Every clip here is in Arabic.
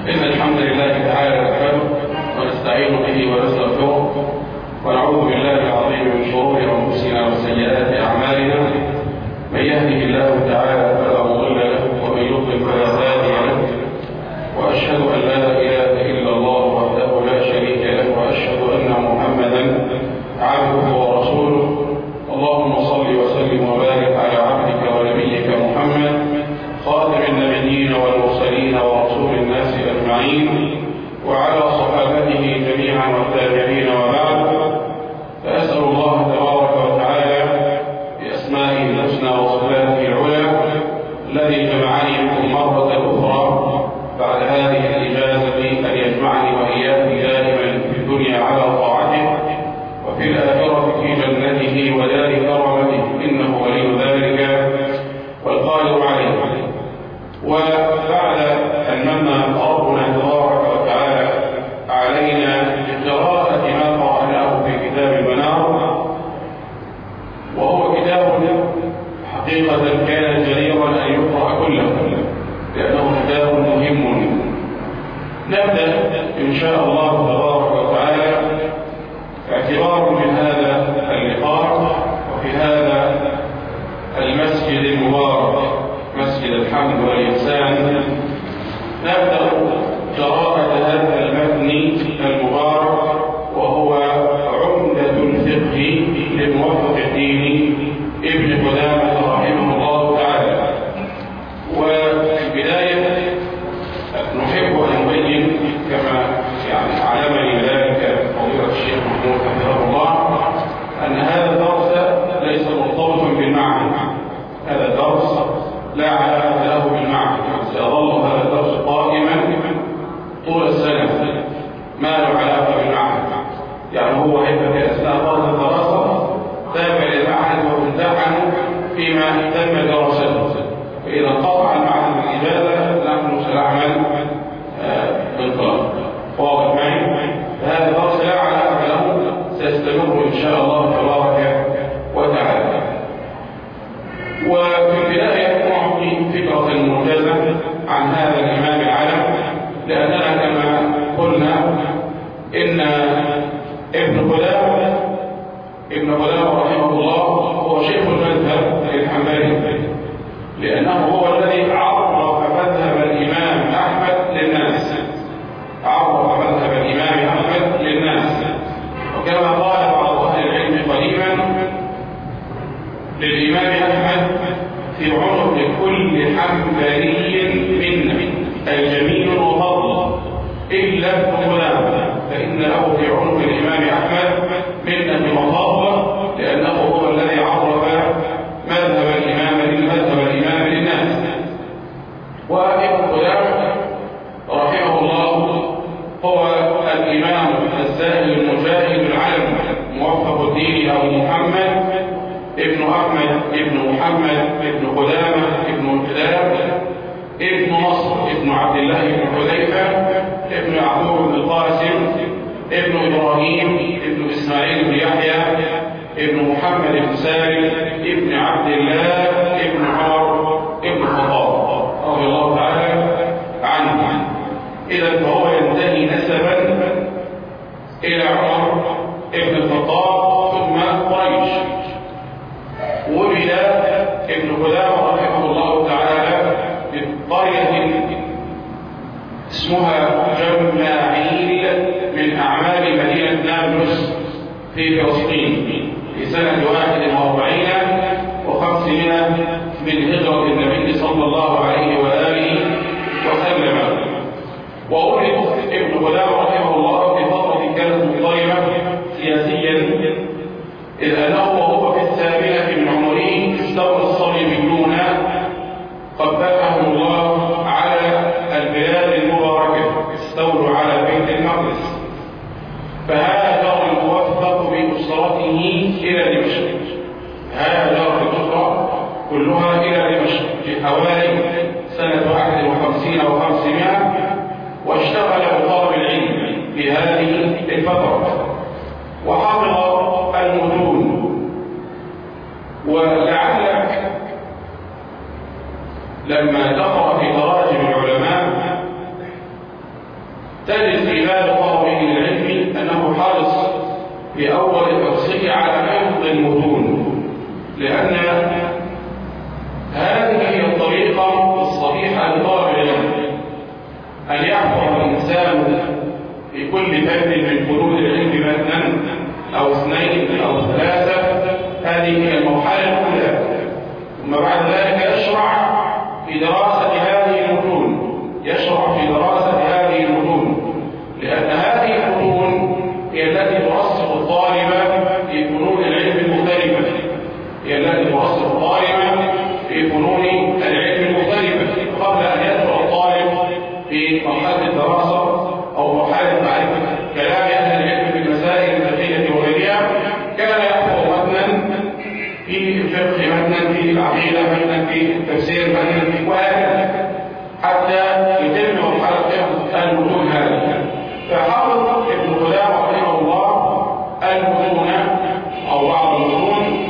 إن الحمد لله تعالى نحمده ونستعين به ونستغفره ونعوذ بالله العظيم من شرور أنفسنا وسيئات أعمالنا. من يهده الله تعالى فلا مضل له ومن يضلل فلا هادي له، وأشهد أن لا إله إلا الله وحده لا شريك له، وأشهد أن محمدا عبده ورسوله. اللهم صل وسلم وبارك على عبدك ونبيك محمد خاتم النبيين والمرسلين ورسول الناس أجمعين، وعلى صحابته جميعا والتابعين، وبعد. فأسأل الله تبارك وتعالى بأسمائه الحسنى وصفاته العلى الذي جمعني بكم مرة أخرى بعد هذه الإجازة أن يجمعني وإياكم دائما في الدنيا على طاعته، وفي الآخرة في جنته ودار كرامته، إنه ولي ذلك والقادر عليه. وبعد أن من ربنا تبارك وتعالى علينا بقراءة ما قرأناه في كتاب المنار، وهو كتاب حقيقة كان جديرا أن يقرأ كله لأنه كتاب مهم. نبدأ إن شاء الله تبارك وتعالى اعتبار من هذا اللقاء وفي هذا المسجد المبارك، مسجد الحمد والإحسان، نبدأ قراءة هذا المتن المبارك، وهو عمدة الفقه للموفق الدين ابن قدامة رحمه الله تعالى. وفي البداية نحب أن نبين كما علمني ذلك فضيلة الشيخ محمود حفظه الله أن هذا الدرس ليس مرتبطا بالمعنى، هذا الدرس لا علاقة له بالمعنى، سيظل هذا الدرس قائما طول السنة ما له علاقة بالمعنى. يعني هو هيبقى في أثناء طرد الدراسة ذهب إلى المعهد وامتحن فيما تم دراسته، فإذا انقطع المعهد بالإجازة نحن سنعمل بالطلب. واضح معي؟ هذا الدرس لا علاقة له، سيستمر إن شاء الله تبارك وتعالى. وفي البداية نعطي فكرة موجزة عن هذا الإمام العلم، لأننا كما قلنا إن ابن قدامة رحمه الله هو شيخ المذهب الحنبلي، لأنه هو الذي عرف مذهب الإمام أحمد للناس، عرف مذهب الإمام أحمد للناس. وكما قال بعض أهل العلم قديما للإمام أحمد في عنق كل حنبلي منا الجميل وفضل إلا ابن قدامة، فإن له في عنق الإمام أحمد منة وفضل، لأنه هو الذي عرف مذهب الإمام للناس. وابن قدامة رحمه الله هو الإمام الزاهد المجاهد العلم موفق الدين أبو محمد ابن أحمد ابن محمد ابن قدامة ابن قدام ابن نصر ابن عبد الله ابن حذيفة ابن يعقوب بن القاسم ابن إبراهيم ابن إسماعيل بن يحيى ابن محمد بن سالم ابن عبد الله ابن عمر ابن الخطاب رضي الله تعالى عنه. إذا فهو ينتهي نسبا إلى عمر ابن الخطاب ثم قريش. ولد ابن قدامة رحمه الله تعالى في قرية اسمها جماعيل من أعمال مدينة نابلس في فلسطين في سنة 41 و500 من هجرة النبي صلى الله عليه وآله وسلم. وولد ابن قدامة رحمه الله في فترة كانت مضطربة سياسيا، إذ أنه وهو في 8 من عمره استولى الصليبيون قبلهم الله على البلاد المباركة، استولوا على بيت المقدس، فهاجر الموفق بأسرته إلى دمشق. هاجر الأسرة كلها إلى دمشق في حوالي سنة 51 أو 500، واشتغل بطلب العلم في هذه الفترة وحفظ المتون. ولعلك لما تقرأ في تراجم العلماء تجد في باب طلبه للعلم أنه حرص في أول التوصية على حفظ المتون، لأن هذه هي الطريقة الصحيحة لطلب العلم، أن يحفظ الإنسان في كل فن من فنون العلم متنا أو اثنين أو ثلاثة. هذه هي المرحلة الأولى، ثم بعد ذلك يشرع في دراسة هذه المتون، لأن هذه المتون هي التي ترسخ الطالب في فنون العلم المختلفة، قبل أن يدخل الطالب في مرحلة الدراسة أو مرحلة معرفة كلام أهل العلم في المسائل الفقهية وغيرها. كان يحفظ متنا في الفقه، متنا في العقيدة، متنا في التفسير، متنا في وهكذا حتى يتم مرحلة حفظ المتون هذه. فحفظ ابن قدامة رحمه الله المتون أو بعض المتون،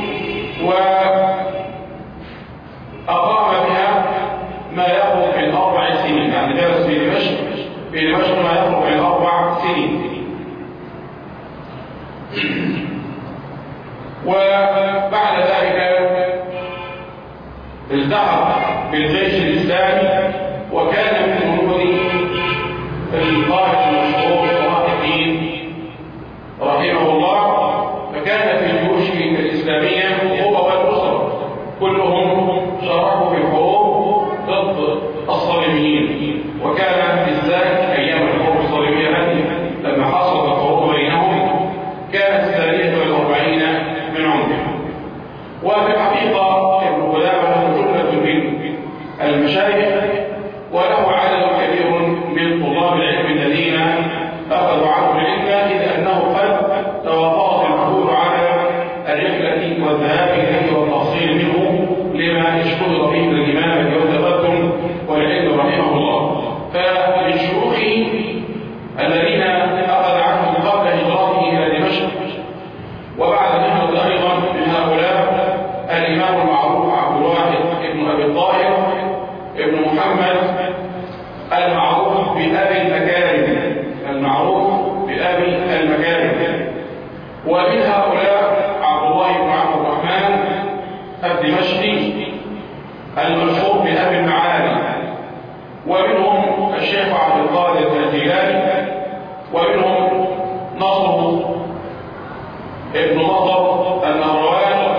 وأقام بها ما يقرب من 4 سنين، يعني درس في دمشق ما يقرب من 4 سنين. وبعد ذلك التحق بالجيش الإسلامي، وكان من جنود القائد المشهور صلاح الدين رحمه الله. فكان في الجيوش الإسلامية هو والأسرة كلهم شاركوا في الحروب ضد الصليبيين، وكان بالذات أيام الحروب الصليبية هذه لما حصلت الحروب بينهم كانت الثانية والأربعين من عمره. وفي الحقيقة ابن قدامة جملة من المشايخ، وله عدد كبير من طلاب العلم الذين أخذوا عنه العلم، إذ أنه قد توافقت العهود على الرحلة والذهاب إليه والتحصيل منه لما اشتهر به من الإمامة والتقدم والعلم رحمه الله. فمن شيوخه الذين أخذ عنهم قبل هجرته إلى دمشق وبعد الهجرة أيضا من هؤلاء الإمام المعروف عبد الواحد ابن أبي الطاهر ابن محمد المعروف بأبي المكارم، ومن هؤلاء عبد الله بن عبد الرحمن الدمشقي المشهور بأبي المعالي، ومنهم الشيخ عبد القادر الجيلاني، ومنهم نصر ابن مطر النهرواني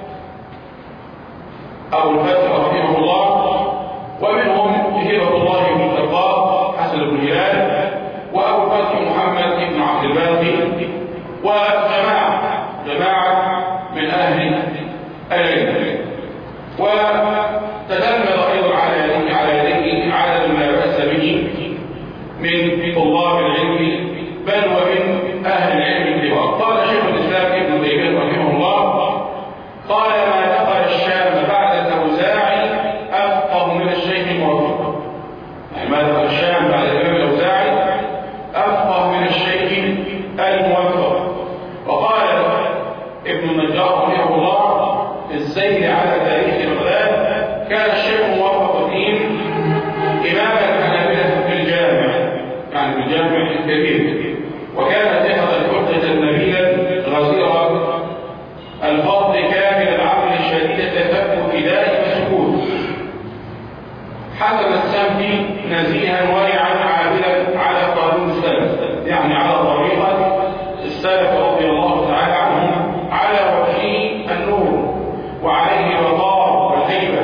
أبو الفتح رحمه الله، ومنهم هبة الله بن الخطاب حسن بن هلال، وأبو الفتح محمد بن عبد الباقي، وجماعة من أهل العلم. وتتلمذ أيضا على يديه عدد ما بأس به من طلاب العلم بل ومن أهل العلم الكبار. قال شيخ الإسلام ابن تيمية رحمه الله قال: ما دخل الشام بعد الأوزاعي أفقه من الشيخ الموفق. يعني ما دخل الشام بعد الإمام الأوزاعي أفقه من الشيخ الموفق. وقال ابن النجار رحمه الله في السير على تاريخ بغداد: كان الشيخ موفق الدين إماما الحنابلة في الجامع، يعني في الجامع الكبير، وكان ثقة الحجة النبيلا غزير الفضل كامل العقل شديد التفكر وسكوت، حسن السمت نزيها ورعا عادلا على قانون السلف، يعني على طريقة السلف رضي الله تعالى عنهم، على وجهه النور وعليه الوقار والهيبة.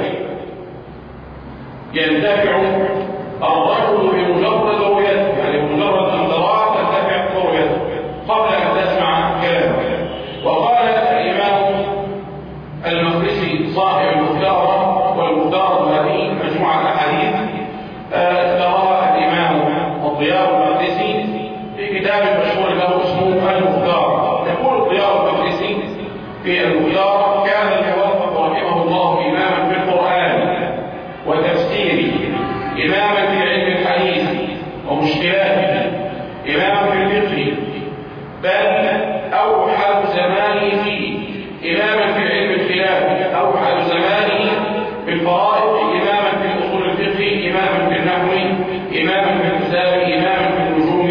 ينتفع الرجل بمجرد رؤيته، يعني بمجرد ان تراه تنتفع برؤيته قبل ان تسمع كلامه. وقال الامام المقدسي صاحب المختارة، والمختارة هذه مجموعة احاديث ذكرها الامام الضياء المقدسي في كتاب مشهور له اسمه المختارة. يقول الضياء المقدسي في المختارة: كان الموفق رحمه الله اماما في القرآن وتفسيره، إماما في علم الحديث ومشكلاته، إماما في الفقه، بل أوحد زمانه فيه، إماما في علم الخلاف، أوحد زمانه في الفرائض، إماما في أصول الفقه، إماما في النحو، إماما في الحساب، إماما في النجوم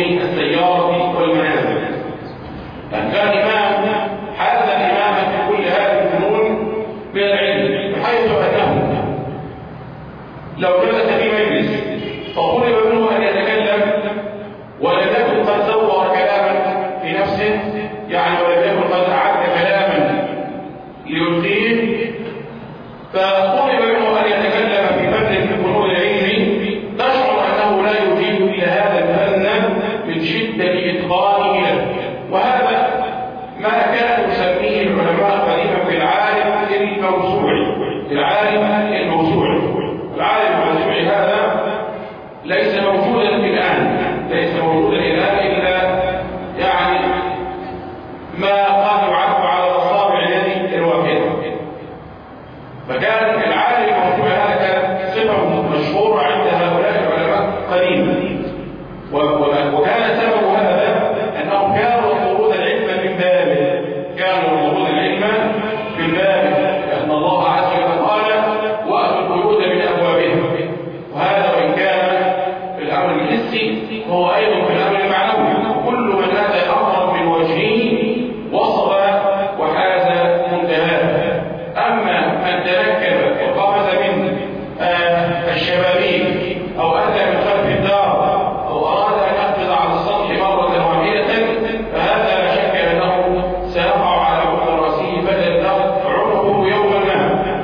الحسي هو أيضا في الأمر المعنوي. كل من أتى أمرا من وجهه وصل وحاز منتهاه. أما من تنكب وقفز من الشبابيك أو أتى من خلف الدار أو أراد أن يقفز على السطح مرة واحدة فهذا لا شك أنه سيقع على عمق رأسه بدل عنقه يوما ما،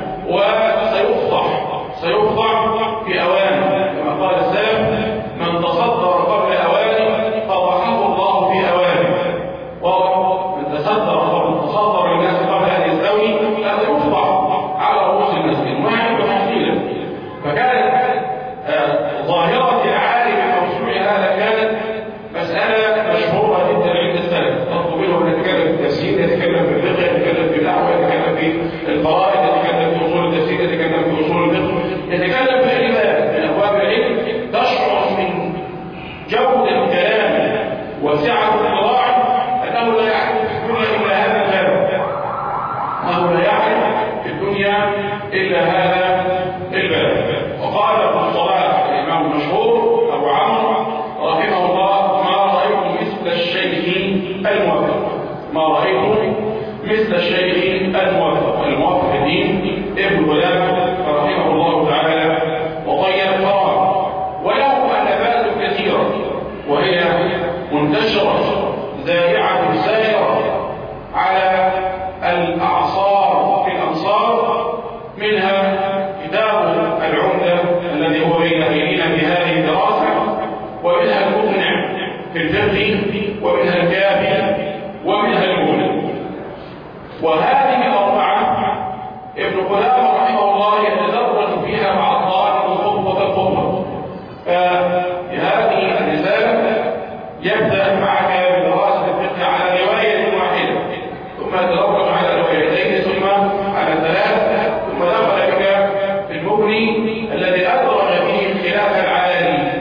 وسيفضح في أوانه كما قال السلف: من تصدر قبل أوانه فضحه الله في أوانه. ومن تصدر الناس قبل أن يستوي هذا يفضح على رؤوس الناس ويعمل حصيلا. فكانت ظاهرة العالم الموسوعي هذا كانت مسألة مشهورة جدا عند السلف. تطلب أن يتكلم في التفسير، يتكلم في الفقه، يتكلم في النحو، يتكلم في الفرائض، يتكلم في أصول التفسير، يتكلم في أصول الفقه، يتكلم في أي باب من أبواب العلم. تشعر من جودة كلامه وسعة اطلاعه أنه لا يعرف في الدنيا إلا هذا الباب، أنه لا يعرف في الدنيا إلا هذا الباب. وقال ابن الصلاح الإمام المشهور أبو عمرو رحمه الله: ما رأيت مثل الشيخ الموفق. ما رأيت مثل الشيخ الموفق. الموفق الدين ابن قدامة رحمه الله تعالى وطيب القرار. وله مؤلفات كثيرة وهي منتشرة ذائعة سائرة على الأعصار في الأمصار، منها كتاب العمدة الذي هو بين أيدينا في هذه الدراسة، ومنها المقنع في الفقه، ومنها الكافي، ومنها المغني. وهذه الأربعة ابن قدامة رحمه الله يتدرج فيها مع الطالب خطوة. في هذه الرسالة يبدأ معك بدراسة الفقه على رواية واحدة، ثم يتدرج على روايتين، ثم على ثلاث، ثم دخل بك في المغني الذي أدرج فيه الخلاف العالي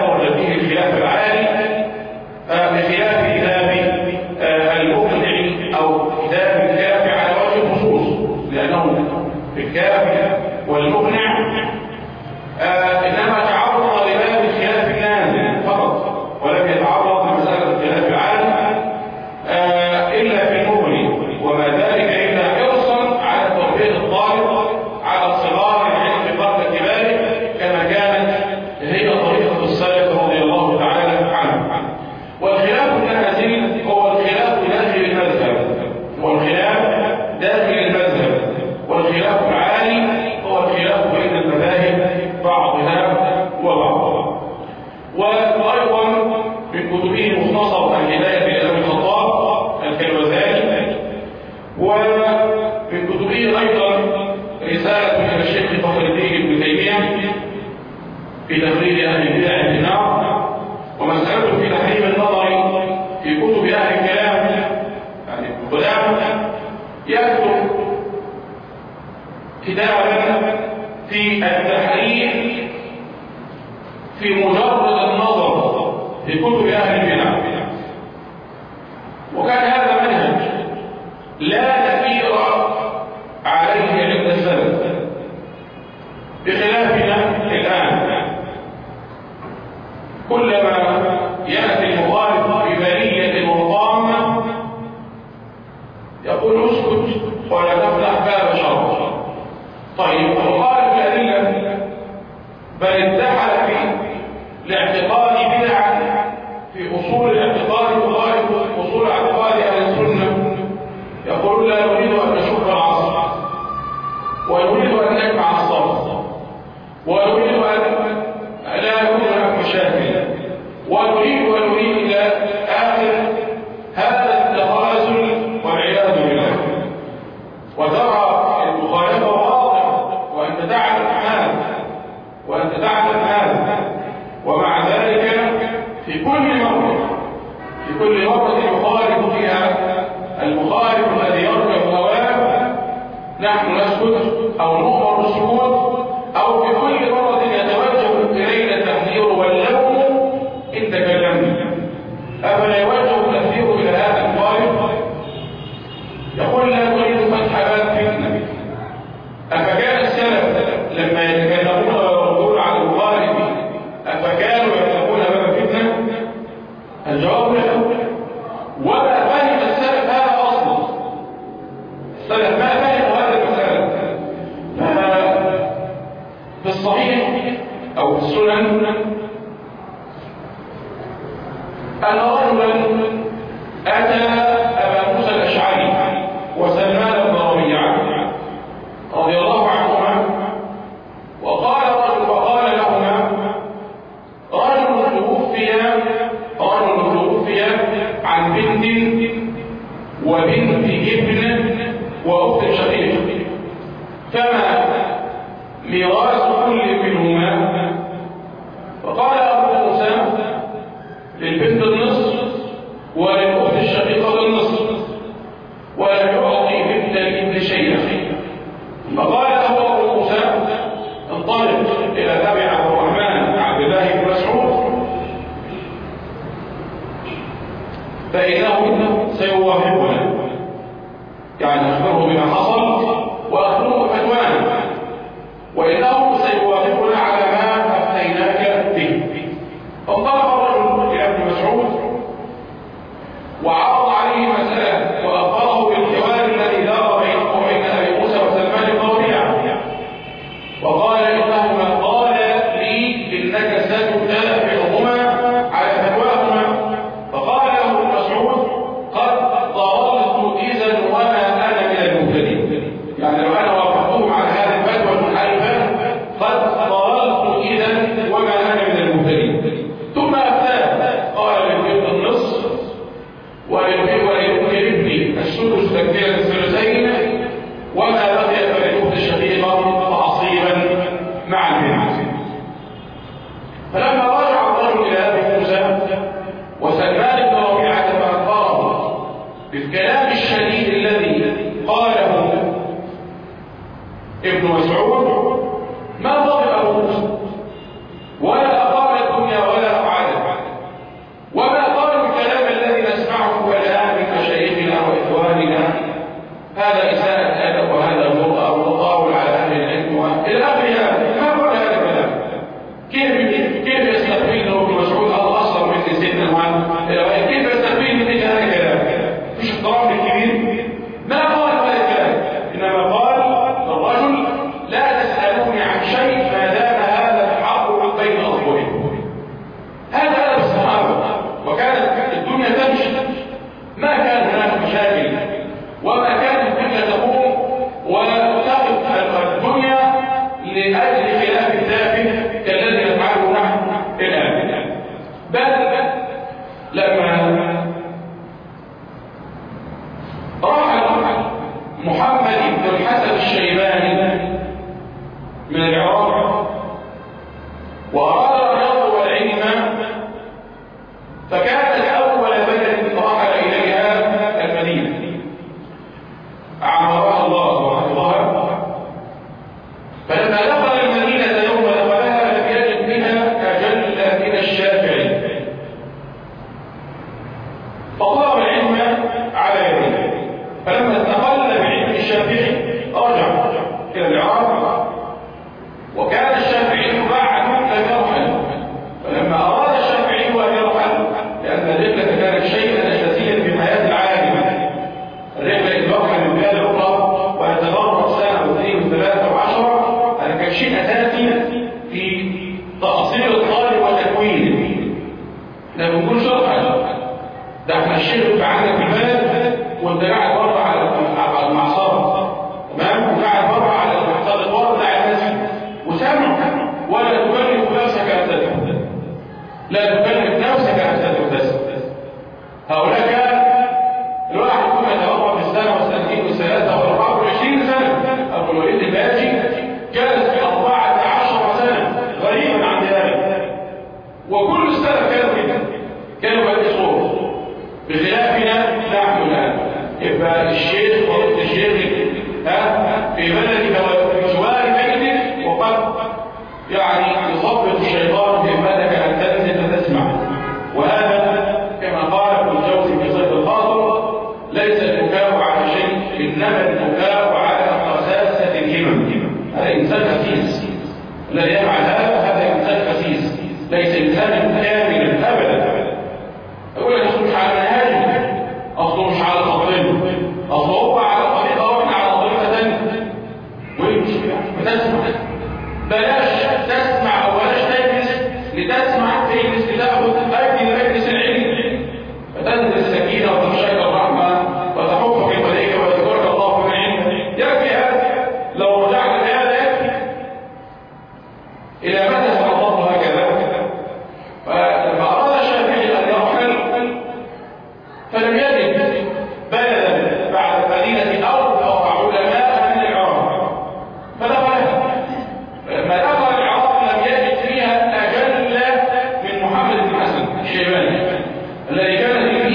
بخلاف كتاب المقنع أو كتاب الكافي على وجه الخصوص، لأنه في الكافي والمقنع إنما تعرض لباب الخلاف النازل فقط، ولم يتعرض لمسألة الخلاف العالي إلا في المغني، وما ذلك إلا حرصا على تربية الطالب على صغار العلم قبل كباره، كما كانت هي طريقة السلف رضي الله تعالى عنه. والخلاف النازل هو الخلاف داخل المذهب، والخلاف العالي هو الخلاف بين المذاهب بعضها وبعضها. وأيضا من كتبه مختصر الهداية لأبي الخطاب الكلوزاني، ومن كتبه أيضا رسالة من الشيخ فخر الدين ابن تيمية في تخريج أهل البدع النار، ومسألة في تحريم النظر في كتب أهل الكلام. يعني قدامة يكتب كتابا في التحريم في مجرد النظر في كتب أهل البدع، وكان هذا منهج لا تأثير عليه عند السلف، بخلافنا الآن. كلما يأتي المخالف ببلية وطامة يقول اسكت ولا تفتح باب شر. طيب المخالف الأدلة بل ادعى في الاعتقاد بدعا في أصول الاعتقاد مخالف أصول اعتقاد أهل السنة، يقول لا نريد أن نشق العصر، ونريد أن نجمع الصف، ونريد أن لا يكون هناك مشاكل، ونريد إلى آخر هذا التخاذل والعياذ بالله. وترى المخالفة واضحة وأنت تعلم هذا، ومع ذلك في كل مرة يخالف فيها المخالف الذي يركب هواه نحن نسكت أو نؤمر بالسكوت، أو في كل مرة يتوجه إلينا التحذير واللوم إن تكلمنا. أفلا يوجه التحذير إلى هذا المخالف؟ يقول لا تريد فتح باب فتنة. أفكان السلف لما يتكلمون ويردون على المخالف أفكانوا يفتحون باب أن رجلا أتى أبا موسى الأشعري وسلمان بن ربيعة رضي الله عنهما، وقال لهما رجل توفي عن بنت وبنت ابن وأخت شقيق، فما ميراث كل منهما؟ فقال أبو موسى للبنت النصف وللأخت الشقيقة النصف، ولا يعطي بنت الابن شيئا. فقال له أبو موسى انطلق إلى أبي عبد الرحمن عبد الله بن مسعود فإنه سيوافقنا، يعني أخبره بما حصل وأخبره فتوانا، وإنه سيوافقنا على ما أفتيناك به. فانطلق الرجل إلى ابن مسعود وعرض عليه مسألة وأخبره بالحوار الذي دار بينه وبين أبي موسى وسلمان بن ربيعة، وقال إنهما قال لي إنك ستتابعهما على فتواهما. فقال له ابن مسعود قد ضللت إذا وما أنا من المهتدين، يعني لو أنا وافقتهم على هذه الفتوى المنحرفة قد ضللت إذا وما أنا من المهتدين. ثم أفتاه قال للبنت النصف وللابن السدس تكملة الثلثين، وما بقي فللأخت الشقيقة تعصيبا مع البنت. فلما رجع الرجل إلى أبي موسى وسلمان بن ربيعة فأخبره بالكلام الشديد الذي قاله ابن مسعود، ما ضرب أبو موسى ولا أقام الدنيا ولا أقعدها، وما قالوا الكلام الذي نسمعه الآن من مشايخنا وإخواننا، هذا إساءة أدب وهذا الغرأة والتطاول على أهل العلم إلى آخرها. ما قال هذا الكلام؟ كيف يستقبلنا ابن مسعود أصغر من سنة كيف يستقبلنا مثل هذا الكلام؟ مش احترام الكبير؟ ما قال هذا الكلام، إنما قال الرجل لا تسألوني عن شيء ما دام هذا الحق بين أظهركم. هذا أدب الصحابة، وكانت الدنيا تمشي، ما كان هناك مشاكل، وما كانت الدنيا تقوم وتقف الدنيا لأجل خلاف تافه كالذي نفعله نحن الآن. بل لما رحل محمد بن الحسن الشيباني من العراق وأراد الرياض والعلم، فكانت أول بلد رحل إليها المدينة عمرها الله وحفظها. فلما دخل المدينة يوم دخلها لم يجد بها أجل من الشافعي، فطلب العلم على يديه. فلما استقل بعلم الشافعي رجع إلى العراق، وكان الشافعي بعد لم يرحل. فلما أراد الشافعي أن يرحل، لأن الرحلة كانت شيئا أساسيا في حياة العالم، الرحلة إذ يرحل من بلاد الأخرى ويتغرب سنة واثنين وثلاثة وعشرة، هذا كان شيء أساسي في تأصيل الطالب وتكوينه. لا بنقول شرحا، ده احنا الشيخ عندك في البلد وانت قاعد بره على المعصرة، تمام، وقاعد بره على المحتضر بتاع الناس وسامع، ولا تكلف نفسك ان تدرس، لا تكلف نفسك ان تدرس. هؤلاء كان الواحد يكون يتوقع في السنه وسنتين وثلاثه واربعه وعشرين سنه. ابو الوليد الباجي كانت في 14 سنه، غريبا عن ذلك، وكل السنه كانوا يدرسون، بخلافنا نحن الان. يبقى الشيخ وقت الشيخ في بلدك وفي جوار بيتك، وقد يعني يخبط الشيطان في بلدك ان تنزل فتسمع. وهذا كما قال ابن الجوزي في صيد الخاطر: ليس البكاء على شيء، انما البكاء على قساسه الهمم. هذا انسان خسيس، الذي يفعل هذا انسان خسيس، ليس انسانا كاملا ابدا. يقول لك اصله مش على منهاجه، اصله مش على خطته، اصله هو على طريقه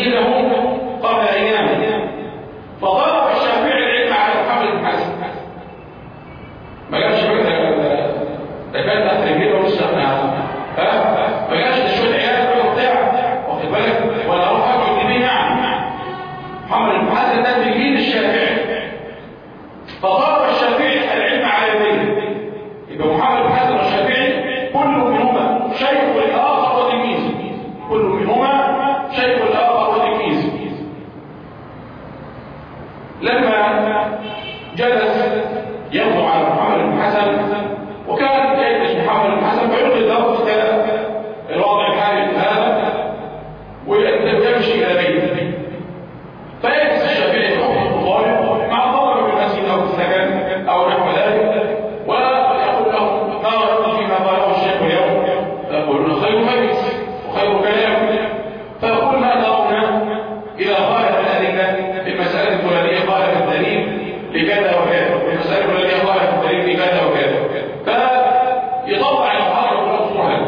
تلميذه قبل أيام، فضرب الشافعي العلم على محمد بن حسن. ما جابش ده كان تحت رجليه ولسه ما جابش ده شويه عيال بتاع واخد بالك، ولا اروح اقعد بيه يعني. محمد بن حسن ده تلميذ الشافعي، فضرب الشافعي العلم على يديه. يبقى محمد بن حسن والشافعي كل منهما شيخ الاخر وتلميذ، كل منهما شيخ الاخر وتلميذ. لما جلس ينظر على محمد بن حسن، وكان يجلس محمد بن حسن فيلقي الدرس الوضع الحالي هذا ويمشي الى بيته، فيجلس الشافعي يحكم الطالب مع الطلبه في المسجد او السكن او نحو ذلك، ويقول له ما رايك فيما قاله الشيخ اليوم؟ فيقول له خير مجلس وخير كلام، فيقول ما ترون اذا قال الادله في المساله الفلانيه قال في الدليل لكذا وكذا، في المساله الفلانيه قال في الدليل لكذا وكذا، فيطلع المحاضره مفتوحه،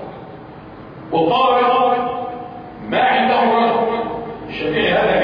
والطالب ما عنده رجل. الشافعي هذا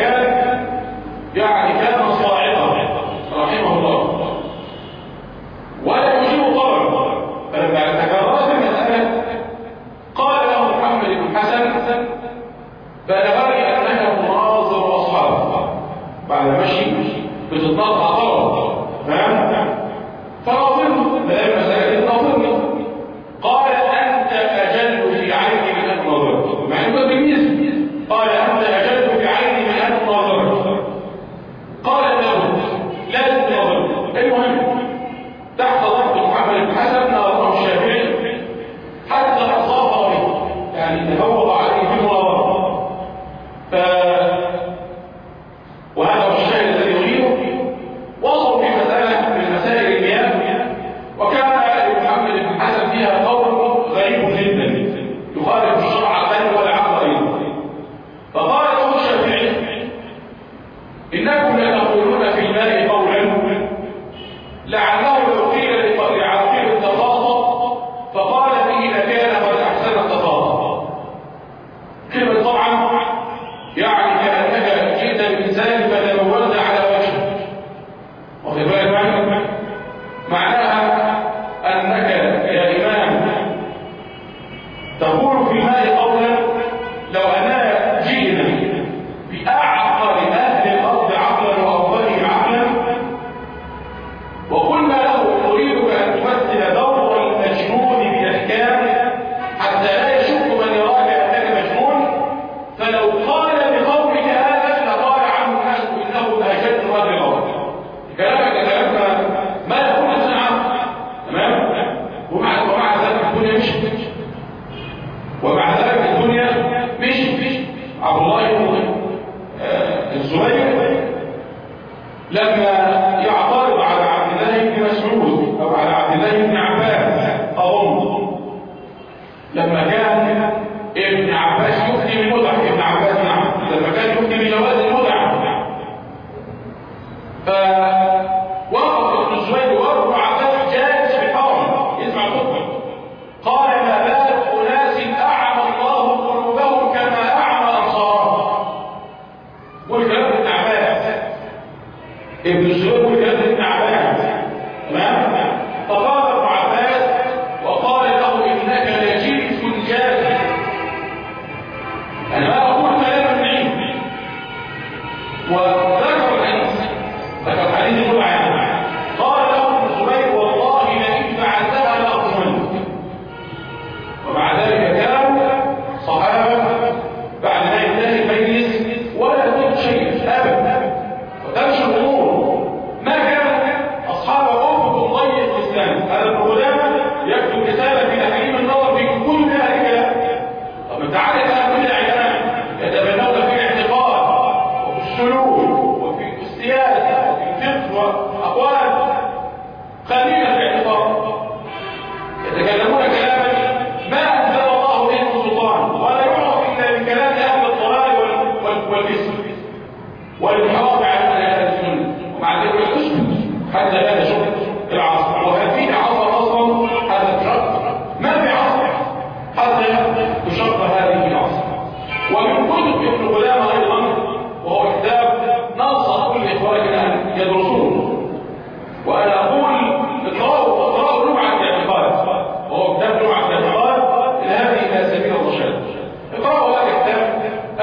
كان صاعدا رحمه الله ولا يجيب طلبا، فلما تكررت المساله قال له محمد بن حسن بلغني انك مناظر اصحابك بعد مشي بتتنطع طلب، فاهم؟ فناظرني بقى المساله ناظرني، قال انت اجل في عيني من ان ناظرت، مع انه تلميذ، قال انت اجل في عيني من ان ناظرت، قال لا تناظرت. المهم تحت ضغط محمد بن حسن ناظره الشافعي حتى اصابه به، يعني تفوض عليه بالمناظره. وهذا هو الشاهد الذي يريده. وصلوا في مساله من مسائل المياه، وكان لمحمد بن حسن فيها قول غريب جدا يخالف الشرع الثاني والعقل ايضا، فقال له الشافعي انكم لتقولون في الماء قولا لعله لو قيل لعاقل التفاضل فقال به لكان قد احسن التفاضل. كلمه طبعا يعني كانك جئت الانسان فتمولت على وجهه، واخد بالك؟ معناها انك يا امام تقول في الماء قولا لو اننا جئنا باعقل اهل الارض عقلا وافضلهم عقلا وقلنا له نريدك ان تمثل دور المجنون باحكامه حتى لا يشك من يراك انك مجنون، فلو قال بقولك هذا لقال عنه الناس انه اجد اهل الارض. كلامك ما يكون صنعا، تمام؟ ومع ذلك الدنيا مشت، ومع ذلك الدنيا مشت. عبد الله بن الزبير لما يعترض على عبد الله بن مسعود او على عبد الله بن عباس اظن، لما كان ابن عباس يفتي بالمتعه، ابن عباس نعم لما كان يفتي بجواز المتعه، فوقف ابن الزبير وابو عباس جالس في الحرم يسمع الخطبه، قال ما بال اناس اعمى الله قلوبهم كما اعمى ابصارهم. والكلام ابن عباس، ابن الزبير والكلام ابن عباس، تمام؟ فقال ابن عباس وقال له انك لجلس جاهل. انا ما اقول كلاما بعيد، وذكر الحديث، ذكر حديث المتعه، قال له ابن الزبير والله لئن فعلتها لاقتلنك. ومع ذلك كانوا صحابه بعد ما ينتهي المجلس ولا يقول شيء ابدا وتمشي الامور. ما كان اصحاب افق ضيق الاسلام. هذا ابن قدامه يكتب رساله في تحريم النظر في كل ذلك. طب انت عارف كل اعلام يتبنون في الاعتقاد وفي السلوك وفي السياسه وفي الفقه واقوال خلينا في الاعتقاد، يتكلمون كلاما ما انزل الله به من سلطان ولا يعرف الا بكلام اهل الضلال والاسم والانحراف عن اهل السنه، ومع ذلك يسكت حتى لا يشق العصر. وهل في عصر اصلا حتى تشق؟ ما في عصر حتى تشق هذه العصر. ومن كتب ابن قدامه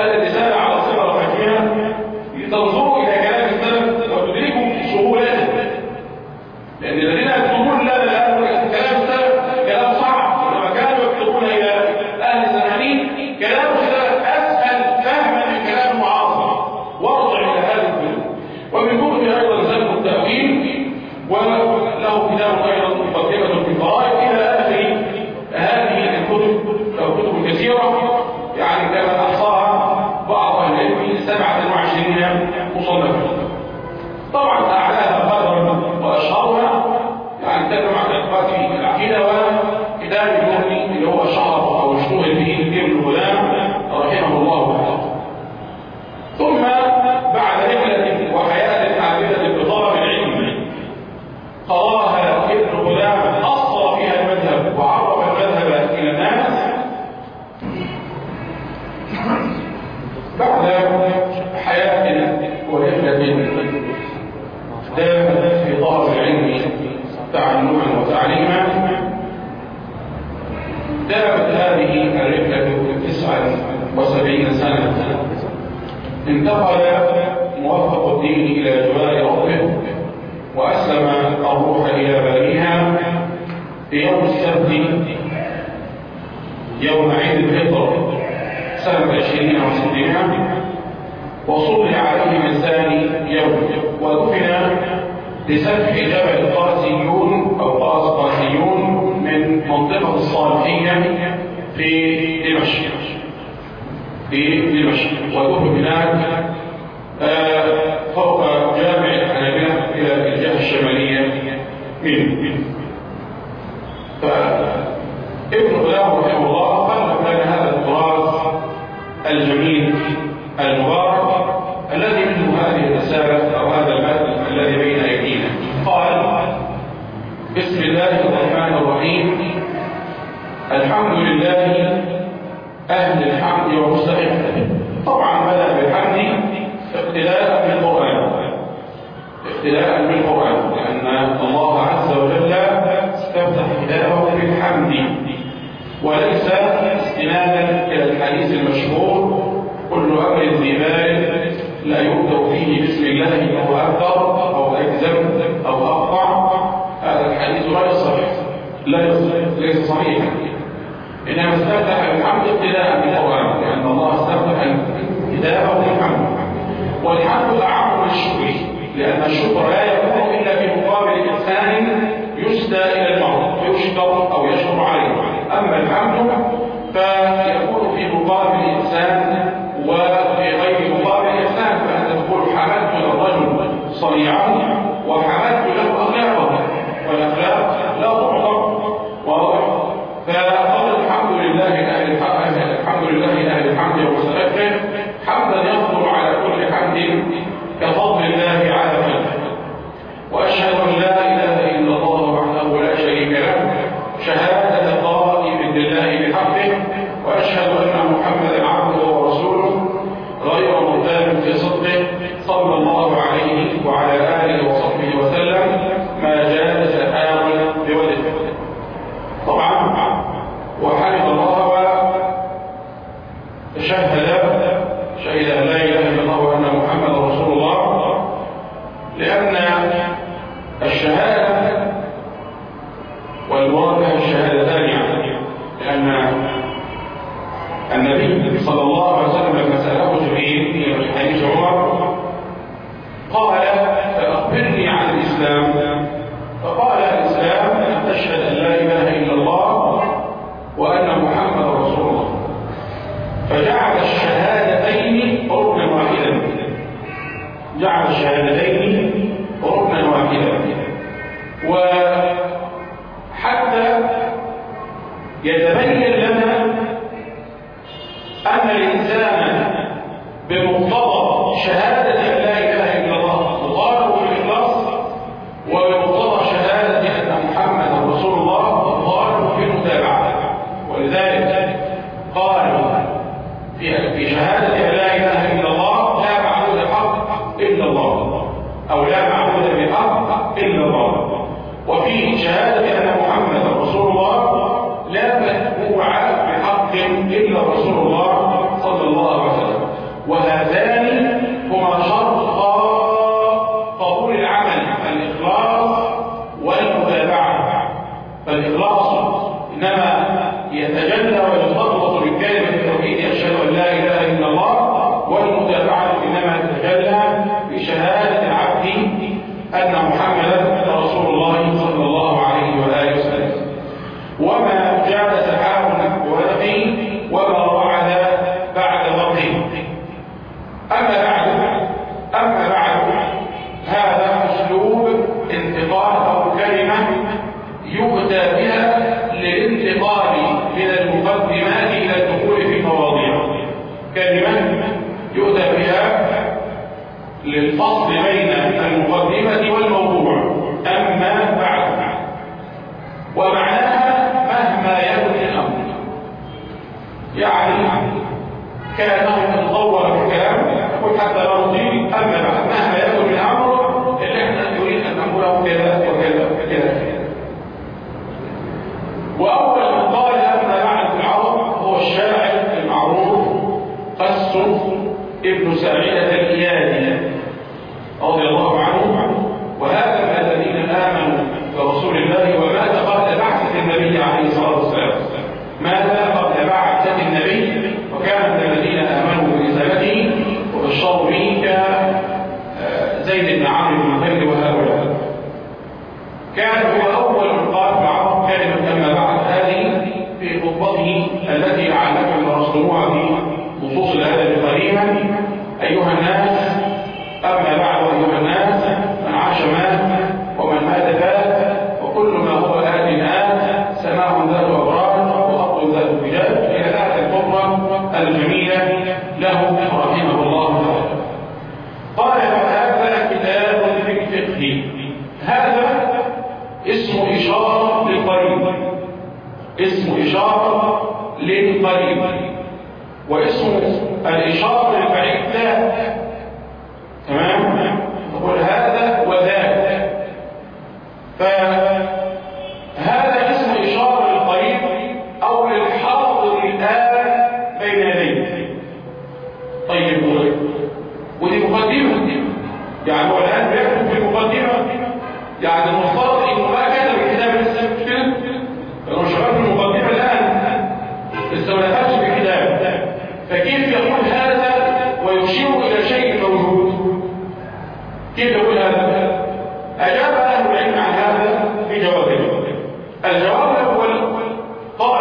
الرسالة على صغر وحجمها لتنظروا إلى كلام السلف وتدركوا سهولته، لأن الذين يكتبون لنا الآن كلام السلف كلام صعب، ولما كانوا يكتبون إلى أهل زمانين كلام السلف أسهل فهما من كلام المعاصر. وارجع إلى هذا الكتب، ومن كتب أيضا زلم التأويل، وله كتاب أيضا مقدمة الفضائل إلى آخر هذه الكتب، أو كتب كثيرة يعني كما أحصاها بعض أهل العلم 27 مصنفا. طبعا أعلاها قدرا وأشهرها يعني تكلم عن اعتقاد العقيدة وكتاب المغني اللي هو شهر أو اشتهر به ابن غلام رحمه الله تعالى. ثم بعد رحلة وحياة عابدة بطلب العلم قضاها ابن غلام أصل فيها المذهب وعرف المذهب إلى الناس. بعد حياة ورحلة دامت في طلب العلم تعلما وتعليما، دامت هذه الرحلة 79 سنة. انتقل موفق الدين إلى جوار ربه وأسلم الروح إلى باريها في يوم السبت يوم عيد الفطر سنة 20 و600، وصلي عليه من ثاني يوم، ودفن بسفح جبل قاسيون أو قاسيون من منطقة الصالحية في دمشق، ودفن هناك فوق جامع الحنابلة إلى الجهة الشمالية منه. فابن غلام رحمه الله قال كان هذا التراث الجميل المبارك الذي منه هذه الرسالة أو هذا المال الذي بين أيدينا. قال: بسم الله الرحمن الرحيم، الحمد لله أهل الحمد ومستحقه. طبعا بدأ بالحمد اقتداء بالقرآن، لأن الله عز وجل استفتح كتابه بالحمد وليس استنادا إلى الحديث المشهور: كل أمر ذي بال لا يبدأ فيه بسم الله أو أكثر أو أجزم أو أقطع. هذا الحديث ليس صحيحا، إنما استفتح بالحمد ابتداء بالقرآن، لأن الله استفتح كتابه بالحمد. والحمد أعم من الشكر، لأن الشكر لا يكون إلا في مقابل إنسان يسدى إلى المرء فيشكر أو يشكر عليه. أما الحمد فيكون في مقابل إنسان وفي غير مقابل إنسان، فأنت تقول حمدت للرجل صنيعه وحمدت له أخلاقه، والأخلاق لا تعطى واضح. فقال الحمد لله أهل الحمد ومستحقه، حمدا يفضل على كل حمد كفضل الله على خلقه. وأشهد أن لا إله إلا الله وحده لا شريك له شهادة قائم بالله بحقه، وأشهد أن محمدا عبده ورسوله غير مرتاب في صدقه صلى الله عليه وعلى آله وصحبه وسلم ما جاز حال بوجهه. طبعا وحمد الله وشهد أن لا إله إلا الله وأن محمدا رسول الله، لأن الشهادة والمراد بها الشهادتان يعني، لأن النبي صلى الله عليه وسلم لما سأله جبريل في حديث عمر قال: فأخبرني عن الإسلام. فقال: الإسلام أن تشهد أن لا إله إلا الله وأن محمدا رسول الله. فجعل الشهادتين ركنا واحدا، جعل الشهادتين ركنا واحدا، وحتى يتبين لنا أن الإنسان بمقتضى شهادة أن لا إله إلا الله مطالب بالإخلاص، وبمقتضى شهادة أن محمدا رسول الله مطالب بالمتابعة. ولذلك قالوا في شهادة أن لا إله إلا الله لا معبود بحق إلا الله، أو لا معبود بحق إلا الله. وفي شهادة أن محمدا رسول الله لا متبوع بحق إلا رسول الله صلى الله عليه وسلم. أما بعد هذا أسلوب انتقال أو كلمة يؤتى بها للانتقال من المقدمات إلى الدخول في المواضيع، كلمة يؤتى بها للفصل بين المقدمة والموضوع. أما بعد ومعناها مهما يكن الأمر، يعني كأنه يتطور في الكلام يقول حتى لا نطيل. أما بعد مهما يكن الأمر اللي احنا نريد أن نقوله كذا وكذا وكذا. وأول من قال أما بعد في العرب هو الشاعر المعروف قس ابن ساعدة الإيادي رضي الله عنه، وهذا من الذين آمنوا برسول الله ومات قبل بعثة النبي عليه الصلاة والسلام، مات قبل بعثة النبي وكان من الذين آمنوا برسالته وبشروا به كزيد بن عمرو بن نفيل وهؤلاء. كان هو أول من قال في العرب كلمة أما بعد هذه في خطبته التي لعلكم درستموها في نصوص الأدب قريبا: أيها الناس، أما بعد أيها الناس، من عاش مات ومن مات فات وكل ما هو آت سماع ذات أبرار وأرض ذات بلاد، إلى ذات الخطبة الجميلة له رحمه الله تعالى. قال: فهذا كتاب في الفقه. هذا اسم إشارة للقريب، اسم إشارة للقريب، واسم الإشارة للبعيد ذات. تمام؟ نقول هذا وذاك. فهذا اسم إشارة للقريب أو للحاضر الآن بين يديه. طيب، ودي مقدمة، يعني هو الآن بيكتب في المقدمة، يعني المفترض إنه ما كتب الكتاب لسه مش كده؟ لأنه شغال في المقدمة الآن لسه ما دخلش في الكتاب، فكيف يقول هذا ويشير إلى شيء موجود؟ كيف يقول هذا؟ أجاب أهل العلم عن هذا بجوابين. الجواب الأول قال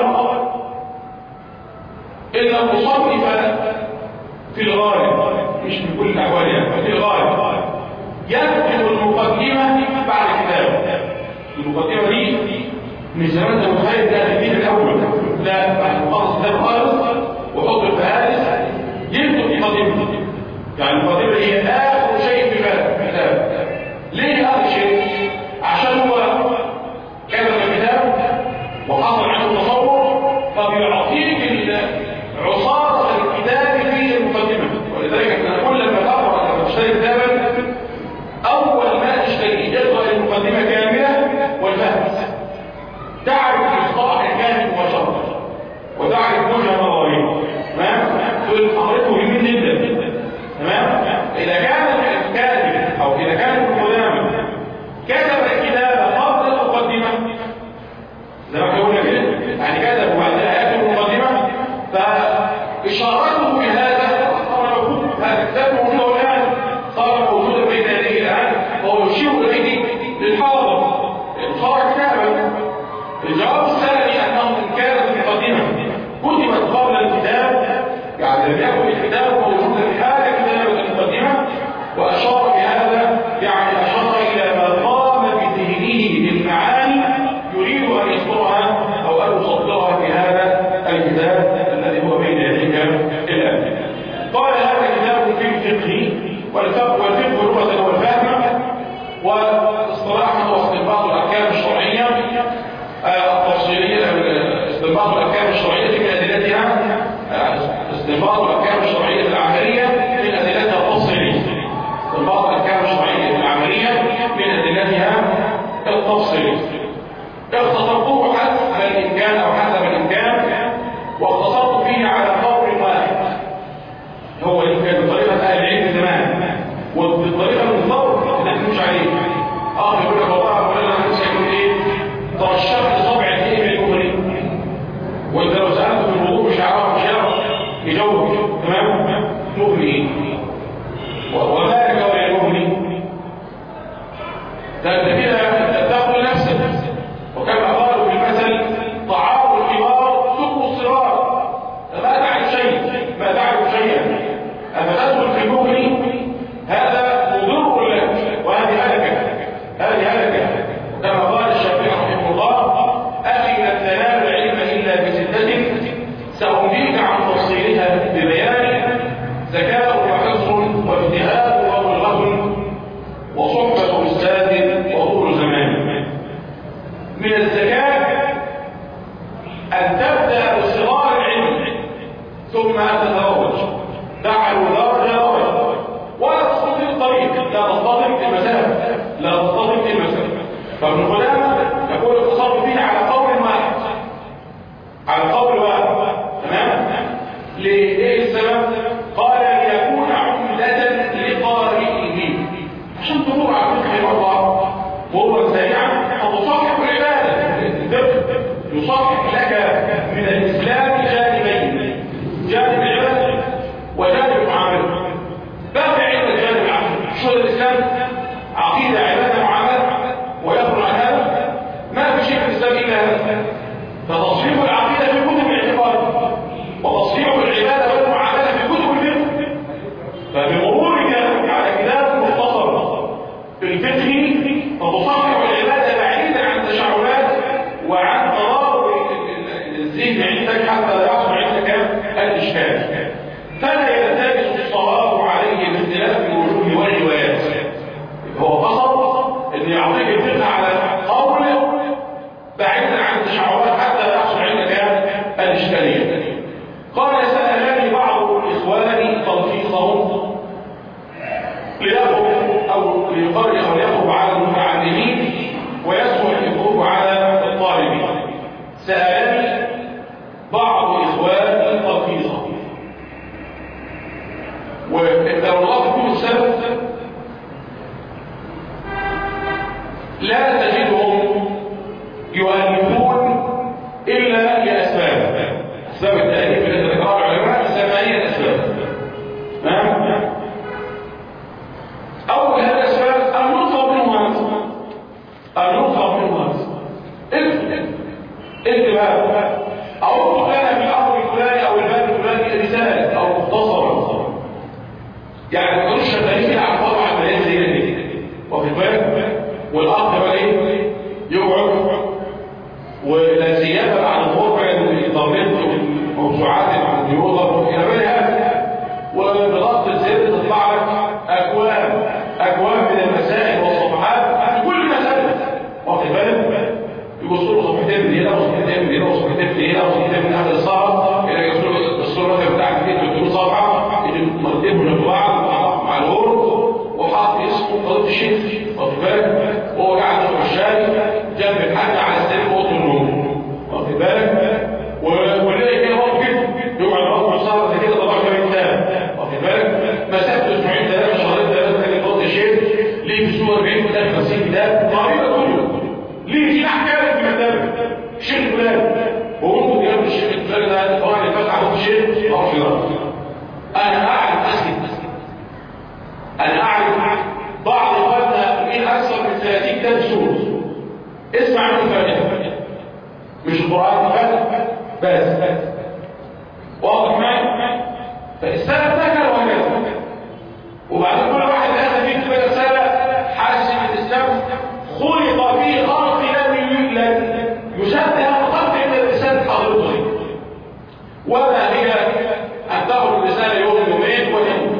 إن المصنف في الغالب، مش في كل الأحوال يعني، في الغالب يكتب المقدمة بعد الكتاب. المقدمة دي مش زي ما أنت متخيل ده الدين الأول، لا، بعد خلص الكتاب خالص وحط الفهارس يكتب مقدمة. يعني المقدمة هي آخر شيء في الكتاب. ليه آخر شيء؟ عشان هو كتب الكتاب وحصل عنه تصور، فبيعطيك عصارة الكتاب في المقدمة. ولذلك احنا كل ما تقرأ لما تشتري كتابا أول ما تشتري اقرأ المقدمة كاملة والفهرس، تعرف الإصطلاح الكامل مباشرة وتعرف وجه نظريه. تمام؟ تقول قرأته مهمين جدا. تمام؟ إذا كان الكاتب أو إذا كان القدامى كتب الكتاب قبل المقدمة زي ما قلنا كده، يعني كتب وبعدها يكتب المقدمة، فإشارته بهذا صار موجود، هذا الكتاب موجود الآن، صار موجودا بين يديه الآن، وهو يشير إليه للحاضر، صار كتابا. الجواب الثاني أنه إن كانت المقدمة كتبت قبل الكتاب، يعني لم يكن الكتاب موجودا في حال كتابة المقدمة، وأشار بهذا يعني أشار إلى ما قام بذهنه للمعاني يريد أن يذكرها أو أن يصدرها في هذا الكتاب الذي هو بين يديك الآن. قال هذا كتاب في الفقه، والفقه لغة هو الفهم، واصطلاحا هو استنباط الأحكام الشرعية التفصيلية، استنباط الأحكام الشرعية من أدلتها، استنباط الأحكام الشرعية العملية من أدلتها التفصيلية، استنباط الأحكام الشرعية العملية من أدلتها التفصيلية. اختصرته حسب الإمكان أو حسب الإمكان، واختصرت فيه على قول واحد، هو يمكن بطريقة أهل العلم زمان وبالطريقة المنظرة اللي نمشي عليه. يقول لك والله ولا نمشي يقول إيه؟ ترشحت صبع الدين من المغرب، وإنت لو سألته في الوضوء مش هيعرف يجاوب. ليخرج أو ليقرر أو يخرج على المتعلمين ويسهل الخروج على الطالبين. سألني بعض إخواني تلخيصا، ولو نقول السبب لا تجدهم يؤلفون إلا لأسباب. أسباب التأليف التي ذكرها العلماء ثمانية أسباب. أول هذه الأسباب أن يطلب منهم انتباه أو اطلب لنا في الأمر الفلاني أو الباب الفلاني رسالة أو مختصرة، يعني ما تقولش شغالين على طبعا الملايين زي دي واخد بالك، والأخ بقى إيه يقعد ولا سيما بعد الغربة الإنترنت والموسوعات الكمبيوتر وإلى غيرها، وبضغط الزر تطلع لك أكواب من المسائل والصفحات في كل مسألة واخد بالك، يبصوا له صفحتين من هنا وصفحتين من هنا وصفحتين من هنا وصفحتين من أهل الصعب إلى يوصلوا الصورة بتاعت دي 300 صفحة مرتبهم لبعض مع الغرب وحاط اسمه قضية الشيخ واخد بالك، وهو قاعد في الشاي جنب الحاجة على السرير وقت النوم واخد بالك، والليل كده واقف كده يقعد رقم صعب زي كده طبعا كمان كتاب واخد بالك، مسافة اسبوعين ثلاثة شهرين ثلاثة كان قضية الشيخ ليه في سوى 40 كتاب 50 كتاب طريقة كله ليه في أحكام في كتاب الشيخ فلان وهو ممكن يقول الشيخ الفلاني ده طبعا اللي فات على الشيخ ما اعرفش يقرا. أنا أعرف أسكت، أنا أعرف بعض إخواننا من أكثر من 30 كتاب سورة اسمع عنه الفاتحة مش القرآن الفاتحة بس واضح معي. فالسنة ذكر وهكذا، وبعدين كل واحد هذا فيه كتاب رسالة حاسس ان الإسلام خلق فيه خلق لم يشبه الخلق إلا الرسالة حضرته، وما هي أن تأخذ الرسالة يوم يومين ويموت.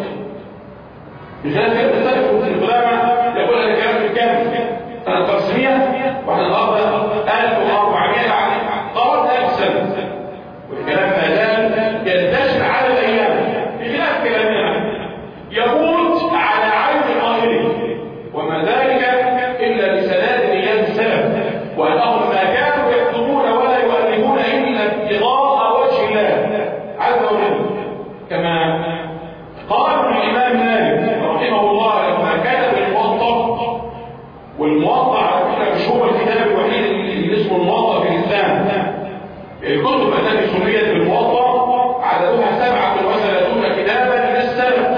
لذلك الرسالة في القدامى يقول أنا كلام بالكامل أنا 500 وإحنا النهارده 1400 يعني طول 1000 سنة، والكلام ما زال ينتشر على الأيام بخلاف كلامنا يموت على عين قائله، وما ذلك إلا بسداد أيام السلف وأنهم ما كانوا يكتبون ولا يؤلفون إلا ابتغاء وجه الله عز وجل، كما قال الإمام مالك رحمه الله لما كتب الموطأ، والموطأ على فكرة مش هو الكتاب الوحيد اللي اسمه الموطأ في الإسلام، الكتب التي سميت بالموطأ عددها 37 كتابا للسلف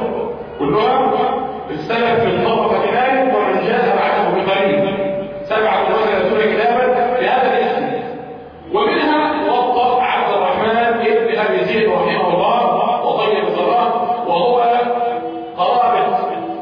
كلها السلف من طبقة مالك ومن جاء بعده بقليل 37 كتابا لهذا الاسم، ومنها موطأ عبد الرحمن ابن أبي زيد رحمه الله وطيب الزراء، وهو قرابة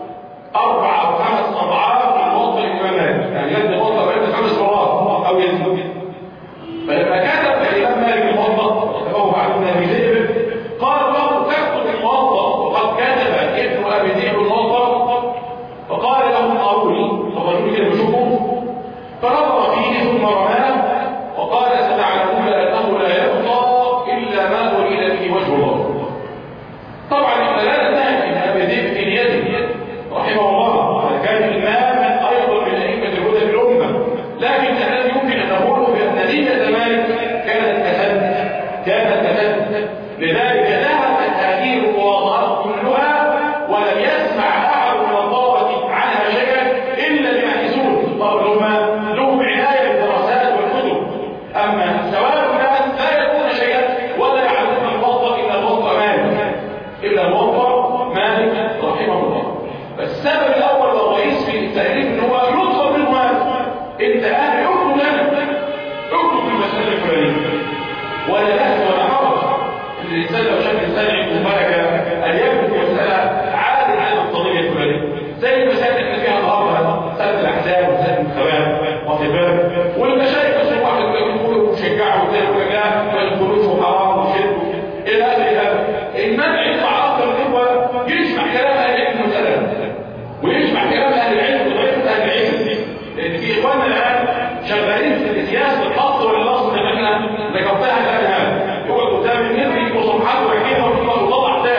4 أو 5 أضعاف الموطأ الإمام مالك، يعني يد موطأ بعد 5 مرات أو يزيد. فلما كتب الإمام مالك الموطأ وكتبه بعد ابن أبي زيد قال له تكتب الموطأ وقد كتب ابن أبي زيد الموطأ، فقال له قاروني فالرجل كده بشوفه فنظر فيه ثم رماه وقال ستعلمون أنه لا يبقى إلا ما أريد به وجه الله. طبعا لا ننتهي من أبي زيد في نيته رحمه الله، كان إماما أيضا من أئمة الهدى في الأمة، لكن الذي يمكن أن نقوله بأن نتيجة ذلك كانت تهدد، لذلك ذهبت هذه المواضعات كلها ولم يسمع أحد من الطلبة عنها شيئا إلا بمحسون لهم عناية بالدراسات والكتب، أما سواء الناس لا يكون شيئا ولا يعلمون الموطأ إلا موطأ مالك رحمه الله. فالسبب الأول والرئيس في التأليف إن هو يطلب منه أنت أهل اكتب لنا اكتب المسألة الفلانية ولا نهز ولا حرج، الإنسان لو شاف إنسان عنده ملكة أن يكتب مسألة عادل عن القضية الفلانية زي المسائل اللي فيها الأمر مسألة الأحزاب ومسألة الخوان واخد بالك، والمشايخ بس واحد يقول وشجعه والثاني يقول لا الخروج حرام وشرك إلى آخره. المنع يطلع أكثر الإخوة يجمع كلام أهل العلم المسألة ويجمع كلام أهل العلم وضعيفة أهل العلم، لأن في إخواننا الآن شغالين في السياسة الحصر والنصر اللي احنا ذكرتها الآن، هذا يقول قدام النبي وصفحات وحكيمة وطلع تاني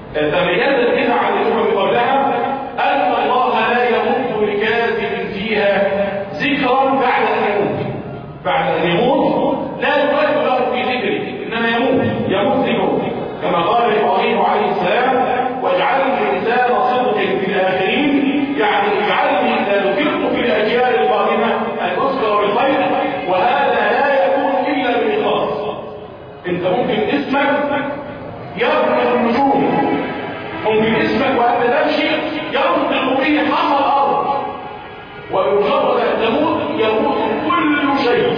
تميزت بها عن الأمم قبلها أن الله لا يمد لكاتب فيها ذكرا بعد أن يموت. بعد أن يموت لا يمد له في ذكره، إنما يموت ذكره، كما قال إبراهيم عليه السلام: واجعلني لسان صدق في الآخرين، يعني اجعلني إذا ذكرت في الأجيال القادمة أن أذكر بالخير، وهذا لا يكون إلا بالإخلاص. أنت ممكن اسمك يرقص النجوم، ممكن اسمك وأنت تمشي ينطق به حصى الأرض، وبمجرد أن تموت يموت كل شيء،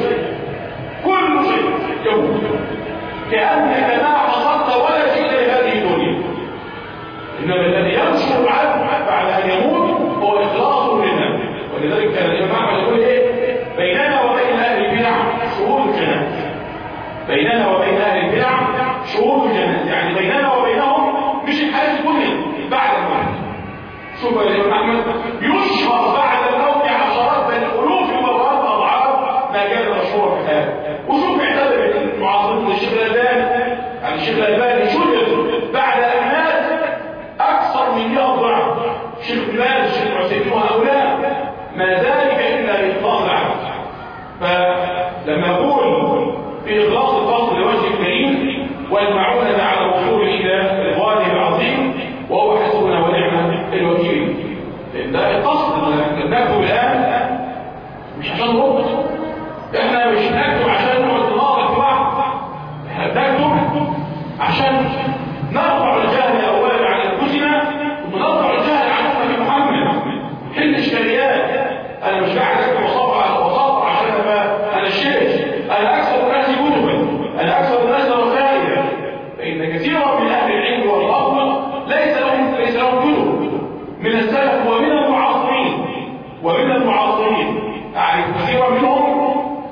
كل شيء يموت، كأنك ما حصلت ولا شيء لهذه الدنيا. إنما الذي ينشر العبد بعد أن يموت هو إخلاص لله. ولذلك كان الإمام أحمد يقول إيه؟ بيننا وبين أهل البدع شهود الجنة. بيننا وبين أهل البدع شهود الجنة، يعني بيننا وبينهم مش الحياة الدنيا، بعد الموت. شوف الإمام أحمد يشهر بعد الموت عشرات بل ألوف المرات أضعاف ما كان مشهور في حياته. وشوف اعتبر المعاصرين الشيخ الألباني، يعني الشيخ الألباني شهر بعد أن مات أكثر من 100 ضعف. الشيخ الألباني، الشيخ العثيمين وهؤلاء، ما ذلك إلا بإخلاص العبد. فلما أقول في إخلاص الفضل لوجه الكريم والمعونة على الوصول إلى رضوانه العظيم، وهو حسبنا ونعم الوكيل. ده القصد اللي نكتب الآن مش عشان نربط، احنا مش نكتب عشان نقعد نناقض في بعض، احنا بنكتب عشان نرفع الجهل أولا عن أنفسنا ونرفع الجهل عن أمة محمد. حل إشكاليات. أنا مش قاعد أكتب وصفر عشان أنا الشيخ، أنا أكثر الناس كتبا، أنا أكثر الناس رسائل. فإن كثيرا من أهل العلم والأفضل ليس لهم كتب من السلف ومن المعاصرين. أعرف كثيرا منهم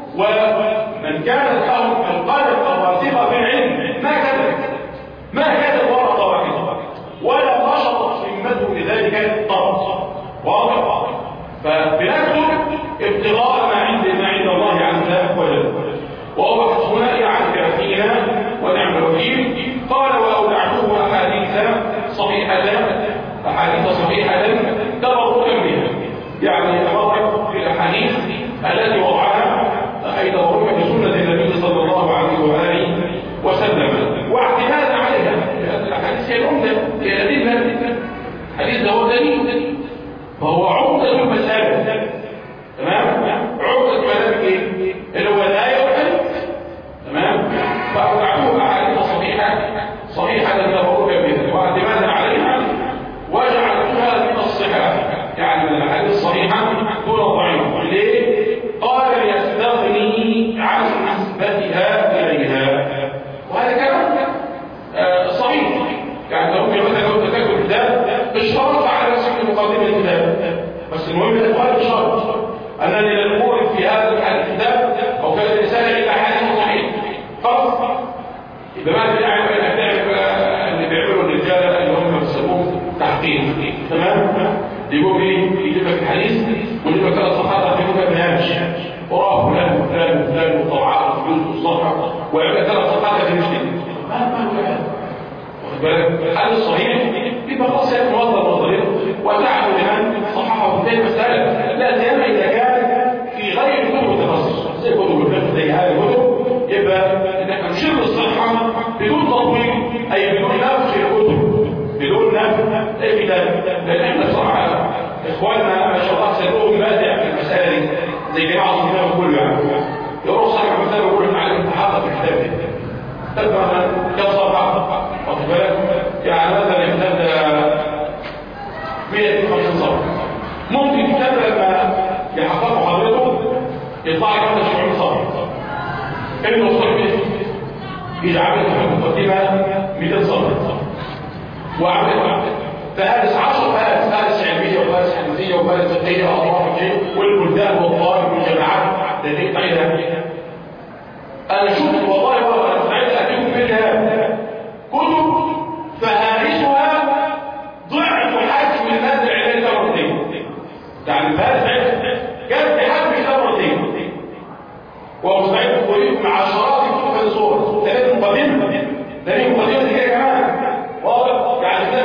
ومن كانت لهم القلب الراسخة في العلم ما كتب ورقة واحدة ولا نشطت همته لذلك طرف واضح. فبنكتب ابتغاء ما عند الله عز وجل، وهو حسبنا يعني كافينا ونعم الوكيل. قال: وأودعته أحاديث صحيحة تبركا بها، يعني تبرك في الأحاديث التي وضعها أي تبرك بسنة النبي صلى الله عليه وآله وسلم، واعتمادا عليها. الأحاديث هي العمدة، هي الأدلة. الحديث ده هو دليل، وهو عمدة المسألة. تمام؟ عمدة مذهب ايه؟ اللي هو الآية والحديث. تمام؟ فأودعته أحاديث صحيحة تبركا بها واعتمادا عليها، وجعلتها من الصحاح، يعني من الأحاديث الصحيحة دون الضعيف. ليه؟ قال: يستغني عن نسبتها إليها. وهذا كلام صحيح. يعني لو مثلا لو تكتب كتاب اشترطت على نفسك مقدمة الكتاب، بس المهم الإخوان بشرط أنني لن أقول في هذا الكتاب أو في هذه الرسالة إلا حديث صحيح. خلاص. يبقى بعد اللي بيعملوا الرجالة اللي هم بيسموهم تحقيق. تمام؟ يقول لي يجيب لك الحديث ويجيب لك 3 صفحات في كتاب هامش، وراه فلان وفلان وفلان وطبعات وفلوس والصفحة، ويعمل لك 3 صفحات في المسجد. ما هو هذا؟ واخد بالك؟ الحديث الصحيح يبقى خلاص يكون مصدر نظري وتعب لمن صححه في المسألة، لا سيما إذا كان في غير كتب التخصص زي كتب الفقه، زي هذه الكتب. يبقى إنك نشر الصحة بدون تطويل، أي بدون نفخ الكتب، بدون نفخ أي كتاب. لأن احنا صراحة إخواننا ما شاء الله سألوهم بادع في المسألة دي زي جماعة الكتاب كله، يعني يروح صاحب الكتاب ويقول لنا عليه تحقق في الكتاب ده تبقى كم صفحة، واخد بالك؟ يعني مثلا الكتاب ده 150 صفحة، ممكن الكتاب لما يحققوا حضرته يطلع لك 70 صفحة. كلمة وصول يجعل في المقدمة 200 صفحة، وعمل فهرس 10 فهرس علمية وفهرس حديثية وفهرس فقهية وأطراف الشيء والبلدان والطائف والجماعات التي تعيدها. أنا شفت والله وأنا سعيد أتيكم منها كتب فهارسها ضعف حجم المادة العلمية مرتين. يعني فهرس جاب حجم مرتين، ومستعد أقول مع عشرات الكتب الصور 3 مقدمة، ده مقدمة دي كمان واضح. يعني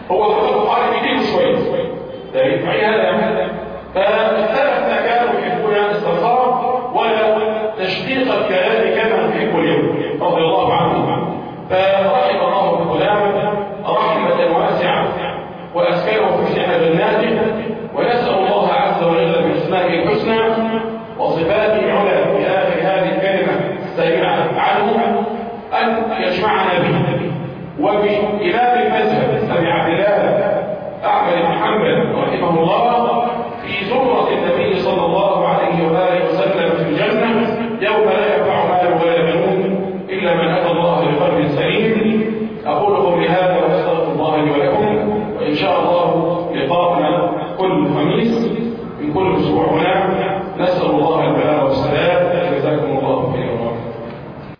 هو خطب على ايديه شويه ده ينفع هذا